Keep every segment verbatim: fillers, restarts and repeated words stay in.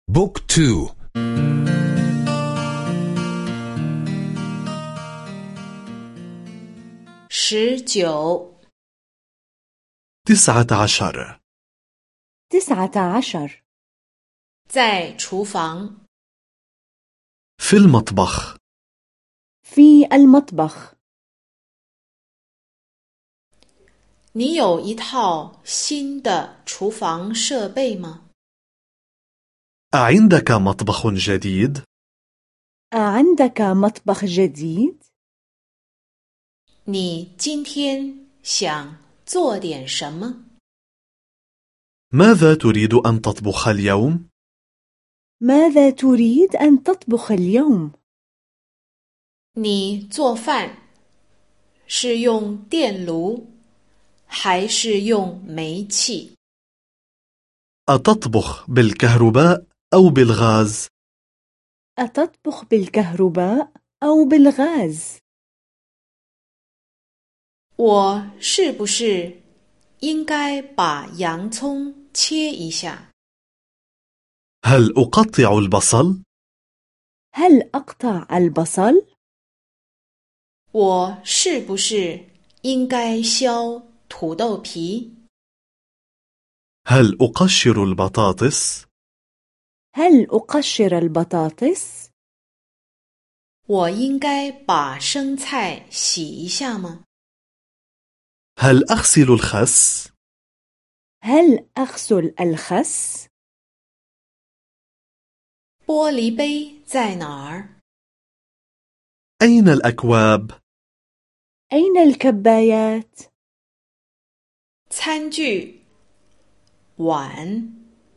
بوك تو. شجو تسعة عشر تسعة عشر 在厨房 في المطبخ. في المطبخ. 你有一套新的厨房设备吗？ أعندك مطبخ جديد؟ أعندك مطبخ جديد؟ 你今天想做点什么？ ماذا تريد أن تطبخ اليوم؟ ماذا تريد أن تطبخ اليوم؟ 你做饭是用电炉还是用煤气？ أتطبخ بالكهرباء أو بالغاز؟ أتطبخ بالكهرباء أو بالغاز؟ 我是不是应该把洋葱切一下？ هل أقطع البصل؟ هل أقطع البصل؟ 我是不是应该削土豆皮？ هل أقشر البطاطس؟ هل أقشر البطاطس؟ 我应该把生菜洗一下吗？ هل أغسل الخس؟ هل أغسل الخس؟ 玻璃杯在哪儿？ أين الأكواب؟ أين الكبايات؟ 餐具、碗、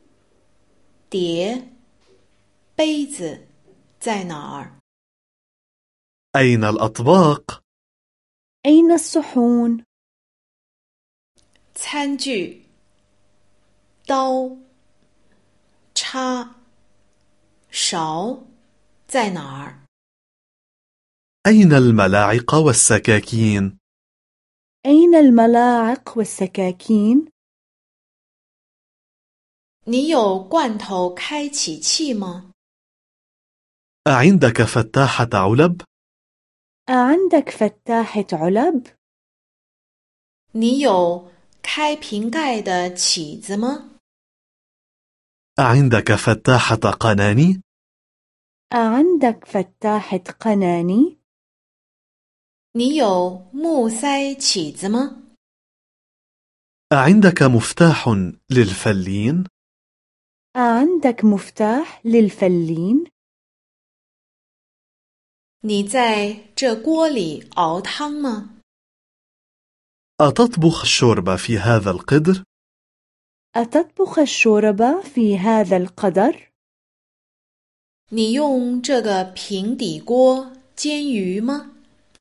碟、杯子在哪儿？ أين الأطباق؟ أين الصحون؟ 餐具、刀、叉、勺在哪儿？ أين الملاعق والسكاكين؟ أين الملاعق والسكاكين؟ 你有罐头开启器吗？ أعندك فتاحة علب؟ أعندك فتاحة علب؟ 你有开瓶盖的起子吗？ أعندك فتاحة قناني؟ أعندك فتاحة قناني؟ 你有木塞起子吗？ أعندك مفتاح للفلين؟ أعندك مفتاح للفلين؟ 你在这锅里熬汤吗？ أتطبخ الشوربة في هذا القدر؟ أتطبخ الشوربة في هذا القدر؟ 你用这个平底锅煎鱼吗？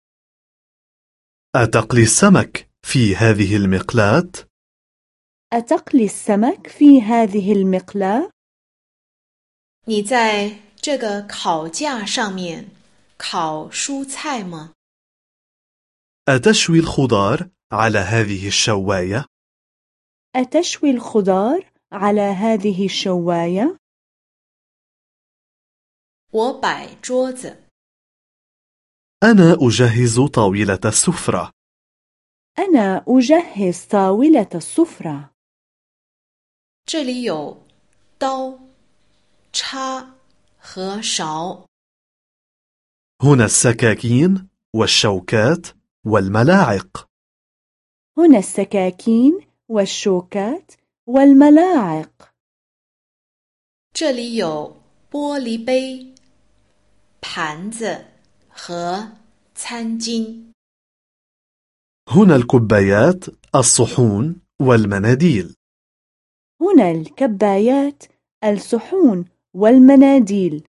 أتقلي السمك في هذه المقلاة؟ أتقلي السمك في هذه المقلاة؟ 你在这个烤架上面烤蔬菜吗？ أتشوي الخضار على هذه الشواية؟ أتشوي الخضار على هذه الشواية؟ 我摆桌子。 أنا أجهز طاولة السفرة. أنا أجهز طاولة السفرة. 这里有刀、叉和勺。 هنا السكاكين والشوكات والملاعق. هنا السكاكين والشوكات والملاعق. 这里有玻璃杯、盘子和餐巾。 هنا الكبايات، الصحون والمناديل. هنا الكبايات، الصحون والمناديل.